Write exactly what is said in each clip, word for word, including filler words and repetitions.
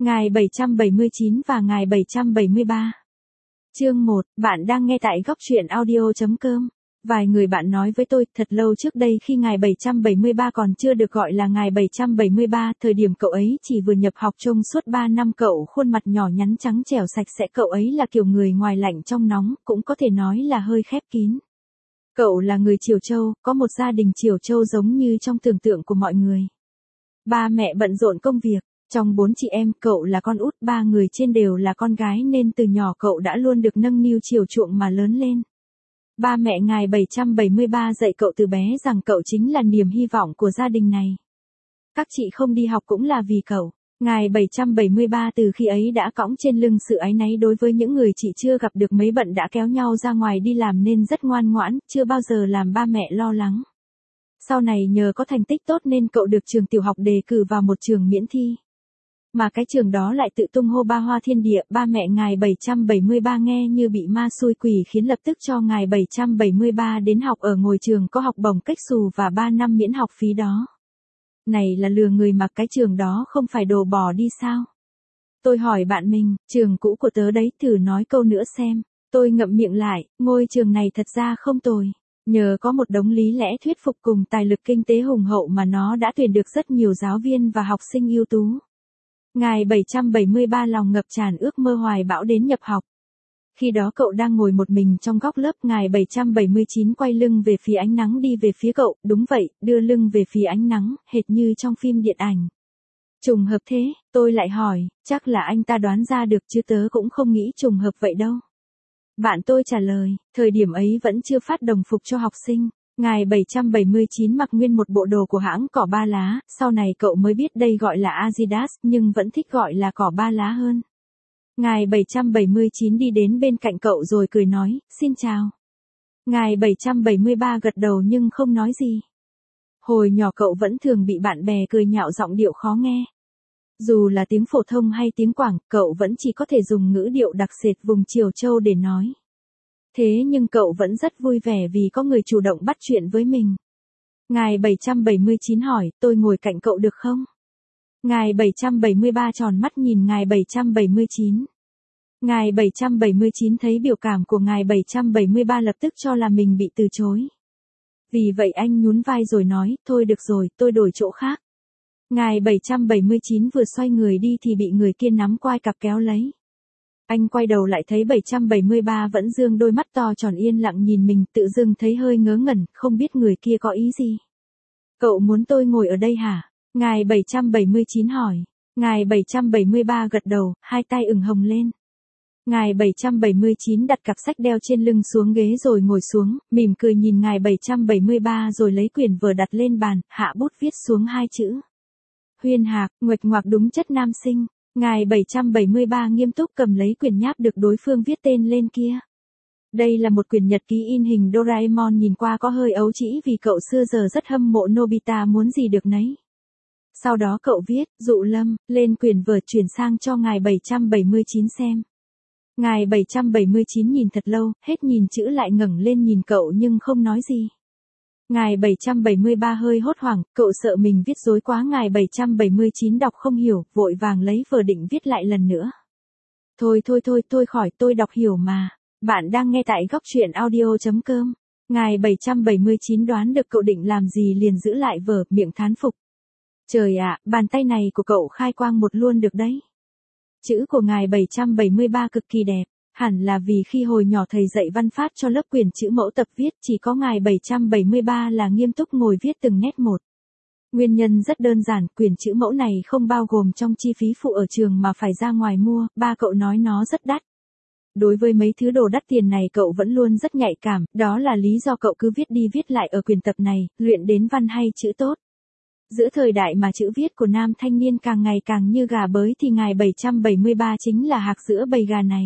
Ngày bảy trăm bảy mươi chín và ngày bảy trăm bảy mươi ba. Chương một, bạn đang nghe tại góc truyện audio chấm com. Vài người bạn nói với tôi, thật lâu trước đây khi ngày bảy trăm bảy mươi ba còn chưa được gọi là ngày bảy trăm bảy mươi ba, thời điểm cậu ấy chỉ vừa nhập học trong suốt ba năm, cậu khuôn mặt nhỏ nhắn trắng trẻo sạch sẽ, cậu ấy là kiểu người ngoài lạnh trong nóng, cũng có thể nói là hơi khép kín. Cậu là người Triều Châu, có một gia đình Triều Châu giống như trong tưởng tượng của mọi người. Ba mẹ bận rộn công việc. Trong bốn chị em, cậu là con út, ba người trên đều là con gái nên từ nhỏ cậu đã luôn được nâng niu chiều chuộng mà lớn lên. Ba mẹ ngài bảy trăm bảy mươi ba dạy cậu từ bé rằng cậu chính là niềm hy vọng của gia đình này. Các chị không đi học cũng là vì cậu. Ngài bảy trăm bảy mươi ba từ khi ấy đã cõng trên lưng sự áy náy đối với những người chị chưa gặp được mấy bận đã kéo nhau ra ngoài đi làm nên rất ngoan ngoãn, chưa bao giờ làm ba mẹ lo lắng. Sau này nhờ có thành tích tốt nên cậu được trường tiểu học đề cử vào một trường miễn thi. Mà cái trường đó lại tự tung hô ba hoa thiên địa, ba mẹ ngài bảy trăm bảy mươi ba nghe như bị ma xui quỷ khiến lập tức cho ngài bảy trăm bảy mươi ba đến học ở ngôi trường có học bổng cách xù và ba năm miễn học phí đó. Này là lừa người mà, cái trường đó không phải đồ bỏ đi sao? Tôi hỏi bạn mình, trường cũ của tớ đấy, thử nói câu nữa xem. Tôi ngậm miệng lại, ngôi trường này thật ra không tồi. Nhờ có một đống lý lẽ thuyết phục cùng tài lực kinh tế hùng hậu mà nó đã tuyển được rất nhiều giáo viên và học sinh ưu tú. Ngài bảy trăm bảy mươi ba lòng ngập tràn ước mơ hoài bão đến nhập học. Khi đó cậu đang ngồi một mình trong góc lớp, ngài bảy trăm bảy mươi chín quay lưng về phía ánh nắng đi về phía cậu, đúng vậy, đưa lưng về phía ánh nắng, hệt như trong phim điện ảnh. Trùng hợp thế, tôi lại hỏi, chắc là anh ta đoán ra được chứ tớ cũng không nghĩ trùng hợp vậy đâu. Bạn tôi trả lời, thời điểm ấy vẫn chưa phát đồng phục cho học sinh. Ngài bảy trăm bảy mươi chín mặc nguyên một bộ đồ của hãng cỏ ba lá, sau này cậu mới biết đây gọi là Adidas, nhưng vẫn thích gọi là cỏ ba lá hơn. Ngài bảy trăm bảy mươi chín đi đến bên cạnh cậu rồi cười nói, xin chào. Ngài bảy trăm bảy mươi ba gật đầu nhưng không nói gì. Hồi nhỏ cậu vẫn thường bị bạn bè cười nhạo giọng điệu khó nghe. Dù là tiếng phổ thông hay tiếng Quảng, cậu vẫn chỉ có thể dùng ngữ điệu đặc sệt vùng Triều Châu để nói. Thế nhưng cậu vẫn rất vui vẻ vì có người chủ động bắt chuyện với mình. Ngài bảy trăm bảy mươi chín hỏi, tôi ngồi cạnh cậu được không? Ngài bảy trăm bảy mươi ba tròn mắt nhìn ngài bảy trăm bảy mươi chín. Ngài bảy trăm bảy mươi chín thấy biểu cảm của ngài bảy trăm bảy mươi ba lập tức cho là mình bị từ chối. Vì vậy anh nhún vai rồi nói, thôi được rồi, tôi đổi chỗ khác. Ngài bảy trăm bảy mươi chín vừa xoay người đi thì bị người kia nắm quai cặp kéo lấy. Anh quay đầu lại thấy bảy trăm bảy mươi ba vẫn dương đôi mắt to tròn yên lặng nhìn mình, tự dưng thấy hơi ngớ ngẩn, không biết người kia có ý gì. Cậu muốn tôi ngồi ở đây hả? Ngài bảy trăm bảy mươi chín hỏi. Ngài bảy trăm bảy mươi ba gật đầu, hai tay ửng hồng lên. Ngài bảy trăm bảy mươi chín đặt cặp sách đeo trên lưng xuống ghế rồi ngồi xuống, mỉm cười nhìn ngài bảy trăm bảy mươi ba rồi lấy quyển vở đặt lên bàn, hạ bút viết xuống hai chữ. Huyên Hạc, nguệch ngoạc đúng chất nam sinh. Ngài bảy trăm bảy mươi ba nghiêm túc cầm lấy quyển nháp được đối phương viết tên lên kia. Đây là một quyển nhật ký in hình Doraemon, nhìn qua có hơi ấu trĩ vì cậu xưa giờ rất hâm mộ Nobita, muốn gì được nấy. Sau đó cậu viết, Dụ Lâm, lên quyển vở chuyển sang cho ngài bảy trăm bảy mươi chín xem. Ngài bảy trăm bảy mươi chín nhìn thật lâu, hết nhìn chữ lại ngẩng lên nhìn cậu nhưng không nói gì. Ngài bảy trăm bảy mươi ba hơi hốt hoảng, cậu sợ mình viết rối quá, ngài bảy trăm bảy mươi chín đọc không hiểu, vội vàng lấy vở định viết lại lần nữa. Thôi thôi thôi, tôi khỏi, tôi đọc hiểu mà. Bạn đang nghe tại góc truyện audio chấm com. Ngài bảy trăm bảy mươi chín đoán được cậu định làm gì liền giữ lại vở, miệng thán phục. Trời ạ, bàn tay này của cậu khai quang một luôn được đấy. Chữ của ngài bảy trăm bảy mươi ba cực kỳ đẹp. Hẳn là vì khi hồi nhỏ thầy dạy văn phát cho lớp quyển chữ mẫu tập viết, chỉ có ngài bảy trăm bảy mươi ba là nghiêm túc ngồi viết từng nét một. Nguyên nhân rất đơn giản, quyển chữ mẫu này không bao gồm trong chi phí phụ ở trường mà phải ra ngoài mua, ba cậu nói nó rất đắt. Đối với mấy thứ đồ đắt tiền này cậu vẫn luôn rất nhạy cảm, đó là lý do cậu cứ viết đi viết lại ở quyển tập này, luyện đến văn hay chữ tốt. Giữa thời đại mà chữ viết của nam thanh niên càng ngày càng như gà bới thì ngài bảy trăm bảy mươi ba chính là hạc giữa bầy gà này.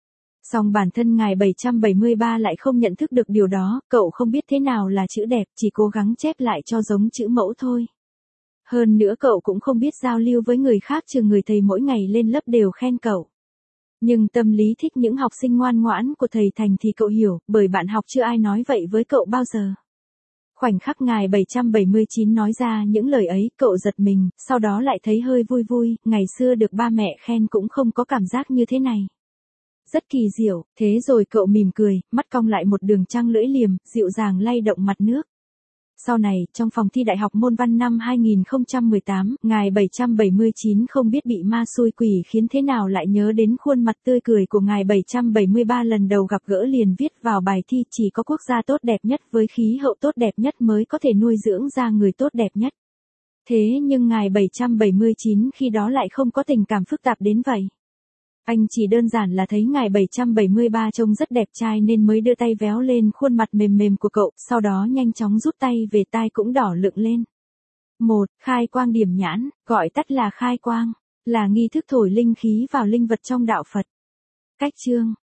Song bản thân ngài bảy trăm bảy mươi ba lại không nhận thức được điều đó, cậu không biết thế nào là chữ đẹp, chỉ cố gắng chép lại cho giống chữ mẫu thôi. Hơn nữa cậu cũng không biết giao lưu với người khác, trừ người thầy mỗi ngày lên lớp đều khen cậu. Nhưng tâm lý thích những học sinh ngoan ngoãn của thầy Thành thì cậu hiểu, bởi bạn học chưa ai nói vậy với cậu bao giờ. Khoảnh khắc ngài bảy trăm bảy mươi chín nói ra những lời ấy, cậu giật mình, sau đó lại thấy hơi vui vui, ngày xưa được ba mẹ khen cũng không có cảm giác như thế này. Rất kỳ diệu, thế rồi cậu mỉm cười, mắt cong lại một đường trăng lưỡi liềm, dịu dàng lay động mặt nước. Sau này, trong phòng thi đại học môn văn năm hai nghìn không trăm mười tám, ngài bảy trăm bảy mươi chín không biết bị ma xui quỷ khiến thế nào lại nhớ đến khuôn mặt tươi cười của ngài bảy trăm bảy mươi ba lần đầu gặp gỡ liền viết vào bài thi chỉ có quốc gia tốt đẹp nhất với khí hậu tốt đẹp nhất mới có thể nuôi dưỡng ra người tốt đẹp nhất. Thế nhưng ngài bảy trăm bảy mươi chín khi đó lại không có tình cảm phức tạp đến vậy. Anh chỉ đơn giản là thấy ngài bảy trăm bảy mươi ba trông rất đẹp trai nên mới đưa tay véo lên khuôn mặt mềm mềm của cậu, sau đó nhanh chóng rút tay về, tai cũng đỏ lựng lên. một. Khai quang điểm nhãn, gọi tắt là khai quang, là nghi thức thổi linh khí vào linh vật trong đạo Phật. Cách chương